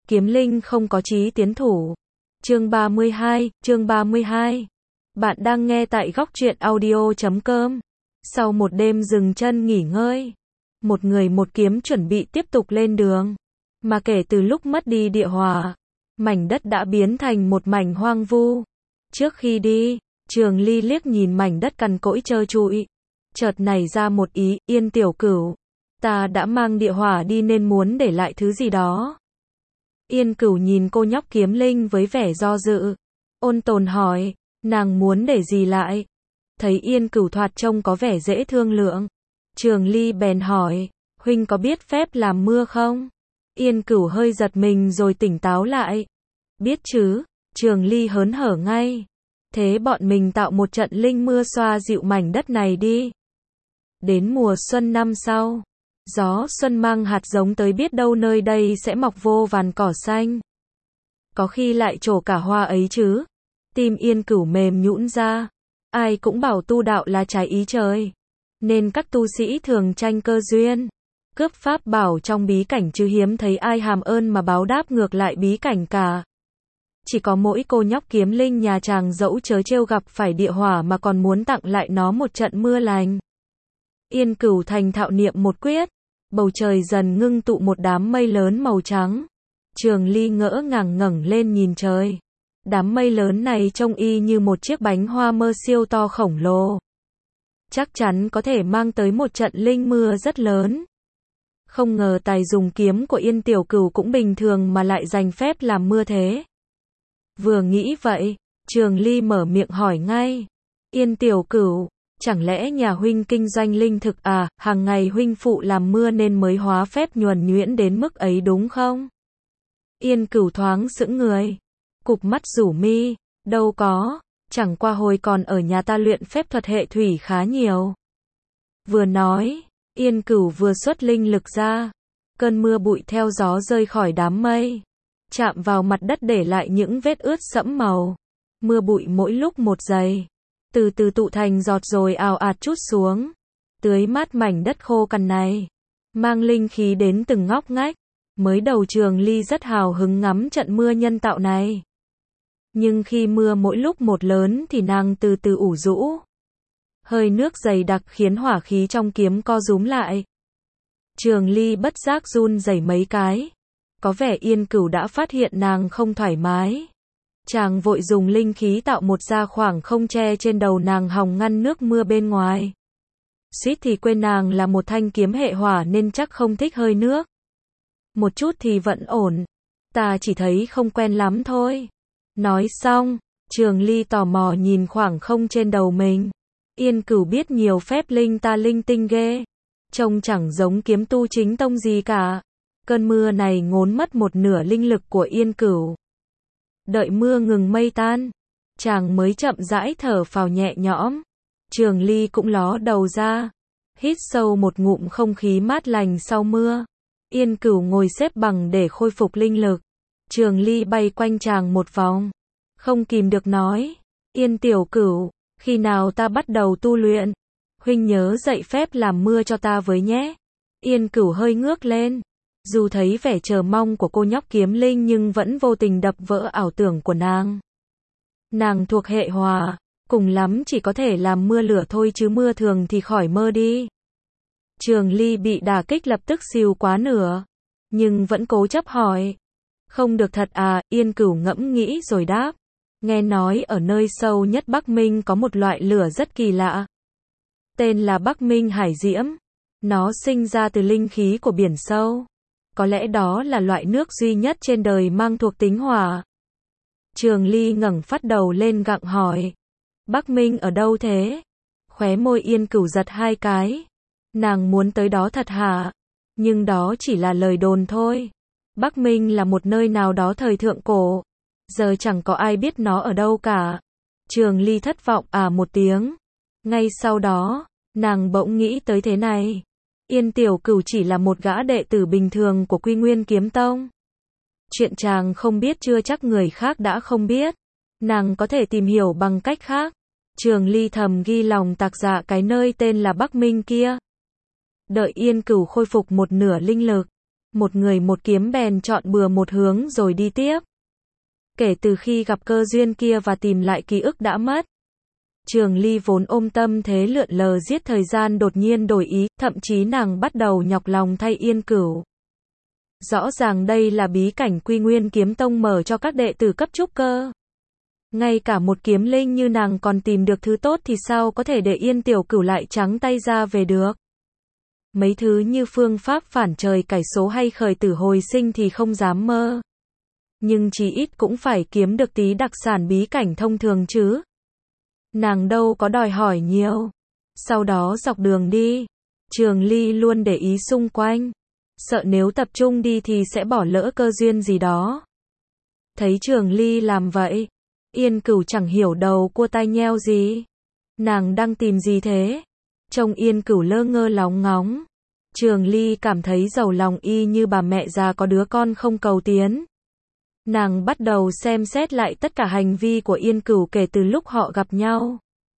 Kiếm linh không có chí tiến thủ. Chương 32. Bạn đang nghe tại góc truyện audio.com. Sau một đêm dừng chân nghỉ ngơi, một người một kiếm chuẩn bị tiếp tục lên đường. Mà kể từ lúc mất đi địa hỏa, mảnh đất đã biến thành một mảnh hoang vu. Trước khi đi, Trường Ly liếc nhìn mảnh đất cằn cỗi trơ trụi, chợt nảy ra một ý, Yên tiểu cửu, ta đã mang địa hỏa đi nên muốn để lại thứ gì đó. Yên Cửu nhìn cô nhóc kiếm linh với vẻ do dự, ôn tồn hỏi, nàng muốn để gì lại? Thấy Yên Cửu thoạt trông có vẻ dễ thương lượng, Trường Ly bèn hỏi, huynh có biết phép làm mưa không? Yên Cửu hơi giật mình rồi tỉnh táo lại. Biết chứ, Trường Ly hớn hở ngay. Thế bọn mình tạo một trận linh mưa xoa dịu mảnh đất này đi. Đến mùa xuân năm sau, gió xuân mang hạt giống tới, biết đâu nơi đây sẽ mọc vô vàn cỏ xanh. Có khi lại trổ cả hoa ấy chứ. Tim Yên Cửu mềm nhũn ra. Ai cũng bảo tu đạo là trái ý trời, nên các tu sĩ thường tranh cơ duyên, cướp pháp bảo trong bí cảnh, chứ hiếm thấy ai hàm ơn mà báo đáp ngược lại bí cảnh cả. Chỉ có mỗi cô nhóc kiếm linh nhà chàng dẫu chớ trêu gặp phải địa hỏa mà còn muốn tặng lại nó một trận mưa lành. Yên Cửu thành thạo niệm một quyết, bầu trời dần ngưng tụ một đám mây lớn màu trắng. Trường Ly ngỡ ngàng ngẩng lên nhìn trời. Đám mây lớn này trông y như một chiếc bánh hoa mơ siêu to khổng lồ. Chắc chắn có thể mang tới một trận linh mưa rất lớn. Không ngờ tài dùng kiếm của Yên tiểu cửu cũng bình thường mà lại giành phép làm mưa thế. Vừa nghĩ vậy, Trường Ly mở miệng hỏi ngay, Yên tiểu cửu, chẳng lẽ nhà huynh kinh doanh linh thực à, hàng ngày huynh phụ làm mưa nên mới hóa phép nhuần nhuyễn đến mức ấy đúng không? Yên Cửu thoáng sững người, cụp mắt rủ mi, đâu có, chẳng qua hồi còn ở nhà ta luyện phép thuật hệ thủy khá nhiều. Vừa nói, Yên Cửu vừa xuất linh lực ra, cơn mưa bụi theo gió rơi khỏi đám mây, chạm vào mặt đất để lại những vết ướt sẫm màu. Mưa bụi mỗi lúc một dày, từ từ tụ thành giọt rồi ào ạt trút xuống, tưới mát mảnh đất khô cằn này, mang linh khí đến từng ngóc ngách. Mới đầu Trường Ly rất hào hứng ngắm trận mưa nhân tạo này. Nhưng khi mưa mỗi lúc một lớn thì nàng từ từ ủ rũ. Hơi nước dày đặc khiến hỏa khí trong kiếm co rúm lại. Trường Ly bất giác run rẩy mấy cái. Có vẻ Yên Cửu đã phát hiện nàng không thoải mái. Chàng vội dùng linh khí tạo một ra khoảng không che trên đầu nàng hòng ngăn nước mưa bên ngoài. Suýt thì quên nàng là một thanh kiếm hệ hỏa nên chắc không thích hơi nước. Một chút thì vẫn ổn. Ta chỉ thấy không quen lắm thôi. Nói xong, Trường Ly tò mò nhìn khoảng không trên đầu mình. Yên Cửu biết nhiều phép linh ta linh tinh ghê. Trông chẳng giống kiếm tu chính tông gì cả. Cơn mưa này ngốn mất một nửa linh lực của Yên Cửu. Đợi mưa ngừng mây tan, chàng mới chậm rãi thở phào nhẹ nhõm. Trường Ly cũng ló đầu ra, hít sâu một ngụm không khí mát lành sau mưa. Yên Cửu ngồi xếp bằng để khôi phục linh lực. Trường Ly bay quanh chàng một vòng, không kìm được nói, Yên tiểu cửu, khi nào ta bắt đầu tu luyện, huynh nhớ dạy phép làm mưa cho ta với nhé. Yên Cửu hơi ngước lên, dù thấy vẻ chờ mong của cô nhóc kiếm linh nhưng vẫn vô tình đập vỡ ảo tưởng của nàng. Nàng thuộc hệ hỏa, cùng lắm chỉ có thể làm mưa lửa thôi chứ mưa thường thì khỏi mơ đi. Trường Ly bị đả kích lập tức xìu quá nửa, nhưng vẫn cố chấp hỏi. Không được thật à? Yên Cửu ngẫm nghĩ rồi đáp. Nghe nói ở nơi sâu nhất Bắc Minh có một loại lửa rất kỳ lạ. Tên là Bắc Minh Hải Diễm. Nó sinh ra từ linh khí của biển sâu. Có lẽ đó là loại nước duy nhất trên đời mang thuộc tính hỏa. Trường Ly ngẩng phát đầu lên gặng hỏi. Bắc Minh ở đâu thế? Khóe môi Yên Cửu giật hai cái. Nàng muốn tới đó thật hả? Nhưng đó chỉ là lời đồn thôi. Bắc Minh là một nơi nào đó thời thượng cổ. Giờ chẳng có ai biết nó ở đâu cả. Trường Ly thất vọng một tiếng. Ngay sau đó, nàng bỗng nghĩ tới thế này. Yên tiểu cửu chỉ là một gã đệ tử bình thường của Quy Nguyên Kiếm Tông. Chuyện chàng không biết chưa chắc người khác đã không biết. Nàng có thể tìm hiểu bằng cách khác. Trường Ly thầm ghi lòng tạc dạ cái nơi tên là Bắc Minh kia. Đợi Yên Cửu khôi phục một nửa linh lực, Một người một kiếm bèn chọn bừa một hướng rồi đi tiếp. Kể từ khi gặp cơ duyên kia và tìm lại ký ức đã mất, Trường Ly vốn ôm tâm thế lượn lờ giết thời gian đột nhiên đổi ý, thậm chí nàng bắt đầu nhọc lòng thay Yên Cửu. Rõ ràng đây là bí cảnh Quy Nguyên Kiếm Tông mở cho các đệ tử cấp trúc cơ. Ngay cả một kiếm linh như nàng còn tìm được thứ tốt thì sao có thể để Yên Tiểu Cửu lại trắng tay ra về được. Mấy thứ như phương pháp phản trời cải số hay khởi tử hồi sinh thì không dám mơ. Nhưng chỉ ít cũng phải kiếm được tí đặc sản bí cảnh thông thường chứ. Nàng đâu có đòi hỏi nhiều. Sau đó dọc đường đi, Trường Ly luôn để ý xung quanh. Sợ nếu tập trung đi thì sẽ bỏ lỡ cơ duyên gì đó. Thấy Trường Ly làm vậy, Yên Cửu chẳng hiểu đầu cua tai nheo gì. Nàng đang tìm gì thế? Trông Yên Cửu lơ ngơ lóng ngóng. Trường Ly cảm thấy giàu lòng y như bà mẹ già có đứa con không cầu tiến. Nàng bắt đầu xem xét lại tất cả hành vi của Yên Cửu kể từ lúc họ gặp nhau.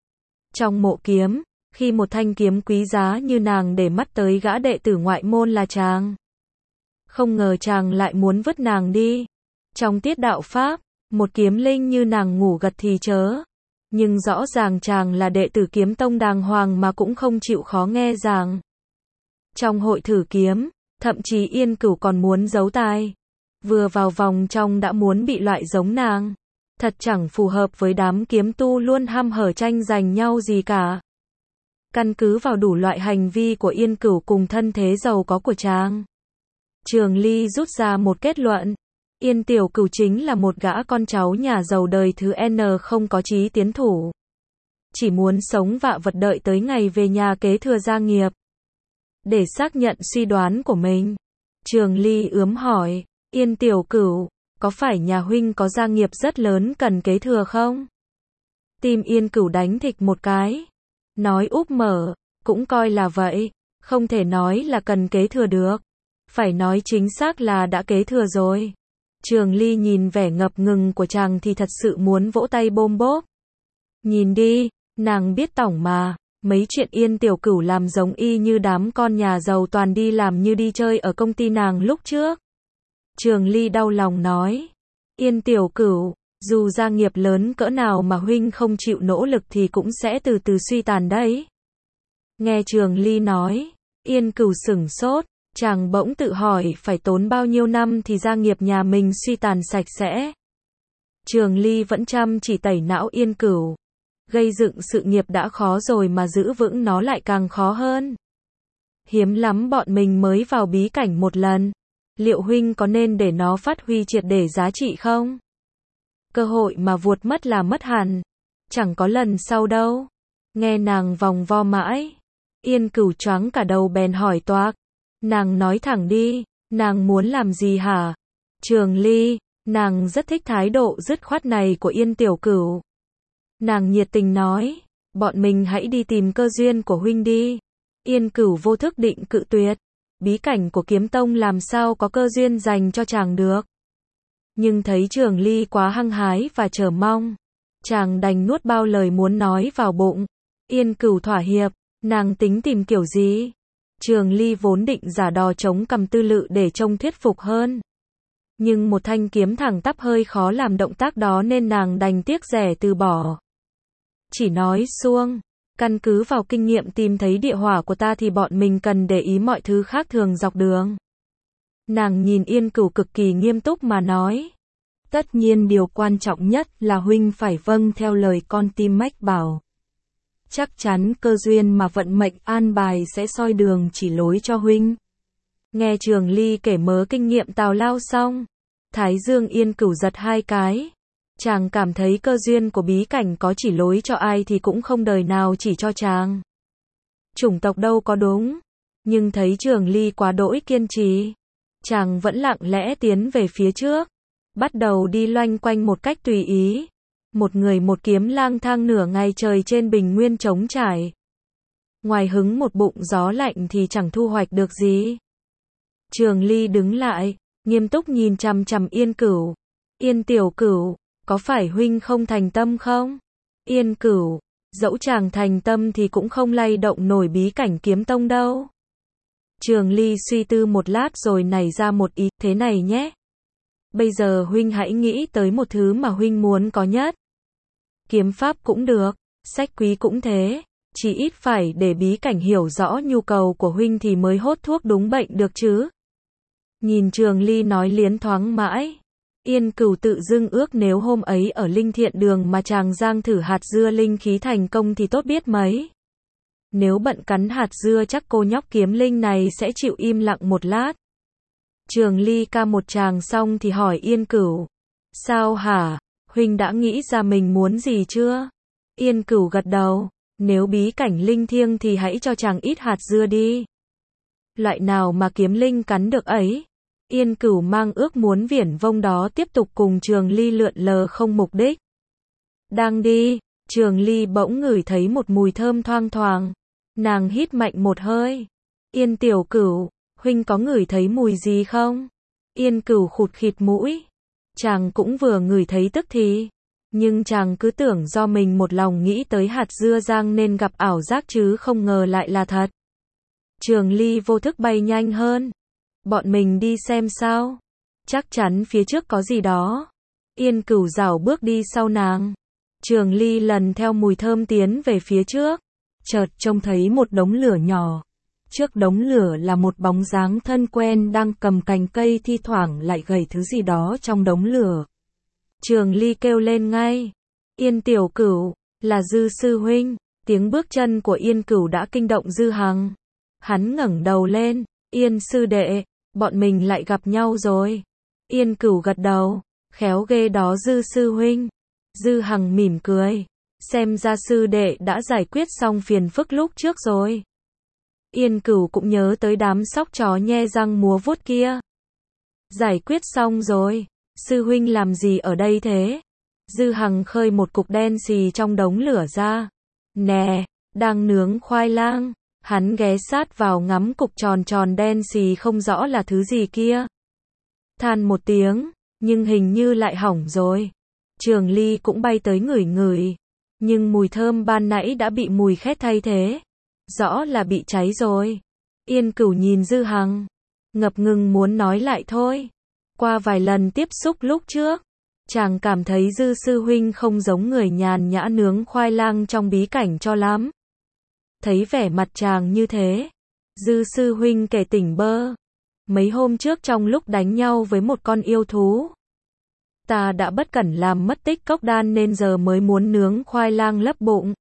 Trong mộ kiếm, khi một thanh kiếm quý giá như nàng để mắt tới gã đệ tử ngoại môn là chàng. Không ngờ chàng lại muốn vứt nàng đi. Trong tiết đạo pháp, một kiếm linh như nàng ngủ gật thì chớ. Nhưng rõ ràng chàng là đệ tử kiếm tông đàng hoàng mà cũng không chịu khó nghe rằng. Trong hội thử kiếm, thậm chí Yên Cửu còn muốn giấu tai. Vừa vào vòng trong đã muốn bị loại giống nàng. Thật chẳng phù hợp với đám kiếm tu luôn hăm hở tranh giành nhau gì cả. Căn cứ vào đủ loại hành vi của Yên Cửu cùng thân thế giàu có của chàng, Trường Ly rút ra một kết luận. Yên Tiểu Cửu chính là một gã con cháu nhà giàu đời thứ N không có chí tiến thủ. Chỉ muốn sống vạ vật đợi tới ngày về nhà kế thừa gia nghiệp. Để xác nhận suy đoán của mình, Trường Ly ướm hỏi, Yên Tiểu Cửu, có phải nhà huynh có gia nghiệp rất lớn cần kế thừa không? Tim Yên Cửu đánh thịch một cái. Nói úp mở, cũng coi là vậy, không thể nói là cần kế thừa được. Phải nói chính xác là đã kế thừa rồi. Trường Ly nhìn vẻ ngập ngừng của chàng thì thật sự muốn vỗ tay bôm bốp. Nhìn đi, nàng biết tỏng mà, mấy chuyện Yên Tiểu Cửu làm giống y như đám con nhà giàu toàn đi làm như đi chơi ở công ty nàng lúc trước. Trường Ly đau lòng nói, Yên Tiểu Cửu, dù gia nghiệp lớn cỡ nào mà huynh không chịu nỗ lực thì cũng sẽ từ từ suy tàn đấy. Nghe Trường Ly nói, Yên Cửu sửng sốt, chàng bỗng tự hỏi phải tốn bao nhiêu năm thì gia nghiệp nhà mình suy tàn sạch sẽ. Trường Ly vẫn chăm chỉ tẩy não Yên Cửu. Gây dựng sự nghiệp đã khó rồi mà giữ vững nó lại càng khó hơn. Hiếm lắm bọn mình mới vào bí cảnh một lần. Liệu huynh có nên để nó phát huy triệt để giá trị không? Cơ hội mà vuột mất là mất hẳn. Chẳng có lần sau đâu. Nghe nàng vòng vo mãi. Yên Cửu choáng cả đầu bèn hỏi toạc. Nàng nói thẳng đi, nàng muốn làm gì hả? Trường Ly, nàng rất thích thái độ dứt khoát này của Yên Tiểu Cửu. Nàng nhiệt tình nói, bọn mình hãy đi tìm cơ duyên của huynh đi. Yên Cửu vô thức định cự tuyệt. Bí cảnh của kiếm tông làm sao có cơ duyên dành cho chàng được. Nhưng thấy Trường Ly quá hăng hái và chờ mong, chàng đành nuốt bao lời muốn nói vào bụng. Yên Cửu thỏa hiệp, nàng tính tìm kiểu gì? Trường Ly vốn định giả đò chống cằm tư lự để trông thuyết phục hơn. Nhưng một thanh kiếm thẳng tắp hơi khó làm động tác đó nên nàng đành tiếc rẻ từ bỏ. Chỉ nói xuông, căn cứ vào kinh nghiệm tìm thấy địa hỏa của ta thì bọn mình cần để ý mọi thứ khác thường dọc đường. Nàng nhìn Yên Cửu cực kỳ nghiêm túc mà nói. Tất nhiên điều quan trọng nhất là huynh phải vâng theo lời con tim mách bảo. Chắc chắn cơ duyên mà vận mệnh an bài sẽ soi đường chỉ lối cho huynh. Nghe Trường Ly kể mớ kinh nghiệm tào lao xong, thái dương Yên Cửu giật hai cái. Chàng cảm thấy cơ duyên của bí cảnh có chỉ lối cho ai thì cũng không đời nào chỉ cho chàng. Chủng tộc đâu có đúng. Nhưng thấy Trường Ly quá đỗi kiên trì, chàng vẫn lặng lẽ tiến về phía trước. Bắt đầu đi loanh quanh một cách tùy ý. Một người một kiếm lang thang nửa ngày trời trên bình nguyên trống trải. Ngoài hứng một bụng gió lạnh thì chẳng thu hoạch được gì. Trường Ly đứng lại, nghiêm túc nhìn chằm chằm Yên Cửu. Yên Tiểu Cửu, có phải huynh không thành tâm không? Yên Cửu, dẫu chàng thành tâm thì cũng không lay động nổi bí cảnh kiếm tông đâu. Trường Ly suy tư một lát rồi nảy ra một ý, thế này nhé. Bây giờ huynh hãy nghĩ tới một thứ mà huynh muốn có nhất. Kiếm pháp cũng được, sách quý cũng thế, chỉ ít phải để bí cảnh hiểu rõ nhu cầu của huynh thì mới hốt thuốc đúng bệnh được chứ. Nhìn Trường Ly nói liến thoáng mãi, Yên Cửu tự dưng ước nếu hôm ấy ở Linh Thiện Đường mà chàng giang thử hạt dưa linh khí thành công thì tốt biết mấy. Nếu bận cắn hạt dưa chắc cô nhóc kiếm linh này sẽ chịu im lặng một lát. Trường Ly ca một tràng xong thì hỏi Yên Cửu, sao hả, huynh đã nghĩ ra mình muốn gì chưa? Yên Cửu gật đầu, nếu bí cảnh linh thiêng thì hãy cho chàng ít hạt dưa đi. Loại nào mà kiếm linh cắn được ấy? Yên Cửu mang ước muốn viển vông đó tiếp tục cùng Trường Ly lượn lờ không mục đích. Đang đi, Trường Ly bỗng ngửi thấy một mùi thơm thoang thoảng. Nàng hít mạnh một hơi. Yên tiểu Cửu, huynh có ngửi thấy mùi gì không? Yên Cửu khụt khịt mũi. Chàng cũng vừa ngửi thấy tức thì. Nhưng chàng cứ tưởng do mình một lòng nghĩ tới hạt dưa rang nên gặp ảo giác chứ không ngờ lại là thật. Trường Ly vô thức bay nhanh hơn. Bọn mình đi xem sao. Chắc chắn phía trước có gì đó. Yên Cửu rảo bước đi sau nàng. Trường Ly lần theo mùi thơm tiến về phía trước. Chợt trông thấy một đống lửa nhỏ. Trước đống lửa là một bóng dáng thân quen đang cầm cành cây thi thoảng lại gầy thứ gì đó trong đống lửa. Trường Ly kêu lên ngay. Yên tiểu Cửu, là Dư sư huynh. Tiếng bước chân của Yên Cửu đã kinh động Dư Hằng. Hắn ngẩng đầu lên. Yên sư đệ, bọn mình lại gặp nhau rồi. Yên Cửu gật đầu. Khéo ghê đó Dư sư huynh. Dư Hằng mỉm cười. Xem ra sư đệ đã giải quyết xong phiền phức lúc trước rồi. Yên Cửu cũng nhớ tới đám sóc chó nhe răng múa vuốt kia. Giải quyết xong rồi. Sư huynh làm gì ở đây thế? Dư Hằng khơi một cục đen xì trong đống lửa ra. Nè, đang nướng khoai lang. Hắn ghé sát vào ngắm cục tròn tròn đen xì không rõ là thứ gì kia. Than một tiếng, nhưng hình như lại hỏng rồi. Trường Ly cũng bay tới ngửi ngửi. Nhưng mùi thơm ban nãy đã bị mùi khét thay thế. Rõ là bị cháy rồi. Yên Cửu nhìn Dư Hằng. Ngập ngừng muốn nói lại thôi. Qua vài lần tiếp xúc lúc trước, chàng cảm thấy Dư sư huynh không giống người nhàn nhã nướng khoai lang trong bí cảnh cho lắm. Thấy vẻ mặt chàng như thế, Dư sư huynh kể tỉnh bơ. Mấy hôm trước trong lúc đánh nhau với một con yêu thú, ta đã bất cẩn làm mất tích cốc đan nên giờ mới muốn nướng khoai lang lấp bụng.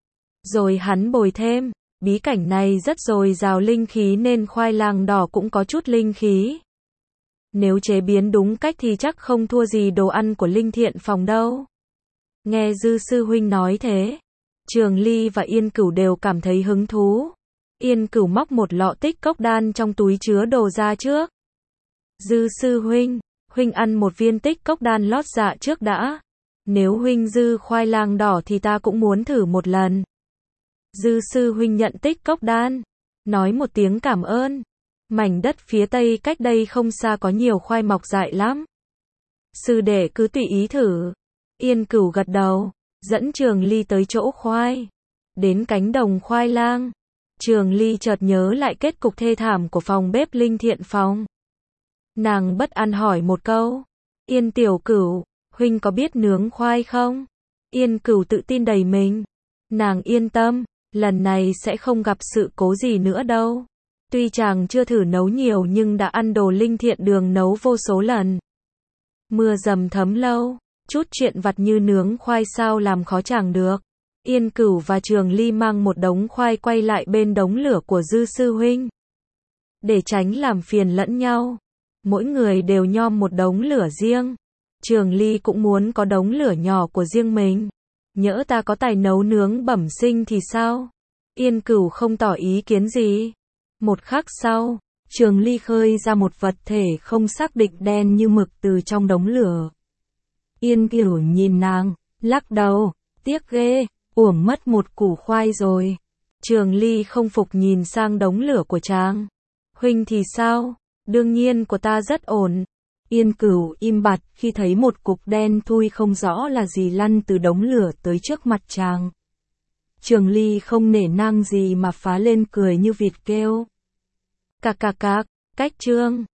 Rồi hắn bồi thêm, bí cảnh này rất dồi dào linh khí nên khoai lang đỏ cũng có chút linh khí. Nếu chế biến đúng cách thì chắc không thua gì đồ ăn của Linh Thiện Phòng đâu. Nghe Dư sư huynh nói thế, Trường Ly và Yên Cửu đều cảm thấy hứng thú. Yên Cửu móc một lọ tích cốc đan trong túi chứa đồ ra trước. Dư sư huynh, huynh ăn một viên tích cốc đan lót dạ trước đã. Nếu huynh dư khoai lang đỏ thì ta cũng muốn thử một lần. Dư sư huynh nhận tích cốc đan, nói một tiếng cảm ơn. Mảnh đất phía tây cách đây không xa có nhiều khoai mọc dại lắm. Sư đệ cứ tùy ý thử. Yên Cửu gật đầu, dẫn Trường Ly tới chỗ khoai. Đến cánh đồng khoai lang, Trường Ly chợt nhớ lại kết cục thê thảm của phòng bếp Linh Thiện Phòng. Nàng bất an hỏi một câu. Yên tiểu Cửu, huynh có biết nướng khoai không? Yên Cửu tự tin đầy mình. Nàng yên tâm, lần này sẽ không gặp sự cố gì nữa đâu. Tuy chàng chưa thử nấu nhiều nhưng đã ăn đồ Linh Thiện Đường nấu vô số lần. Mưa dầm thấm lâu, chút chuyện vặt như nướng khoai sao làm khó chàng được. Yên Cửu và Trường Ly mang một đống khoai quay lại bên đống lửa của Dư sư huynh. Để tránh làm phiền lẫn nhau, mỗi người đều nhom một đống lửa riêng. Trường Ly cũng muốn có đống lửa nhỏ của riêng mình. Nhỡ ta có tài nấu nướng bẩm sinh thì sao? Yên Cửu không tỏ ý kiến gì. Một khắc sau, Trường Ly khơi ra một vật thể không xác định đen như mực từ trong đống lửa. Yên Cửu nhìn nàng, lắc đầu, tiếc ghê, uổng mất một củ khoai rồi. Trường Ly không phục nhìn sang đống lửa của chàng. Huynh thì sao? Đương nhiên của ta rất ổn. Yên Cửu im bặt khi thấy một cục đen thui không rõ là gì lăn từ đống lửa tới trước mặt chàng. Trường Ly không nể nang gì mà phá lên cười như vịt kêu. Cạc, cách chương.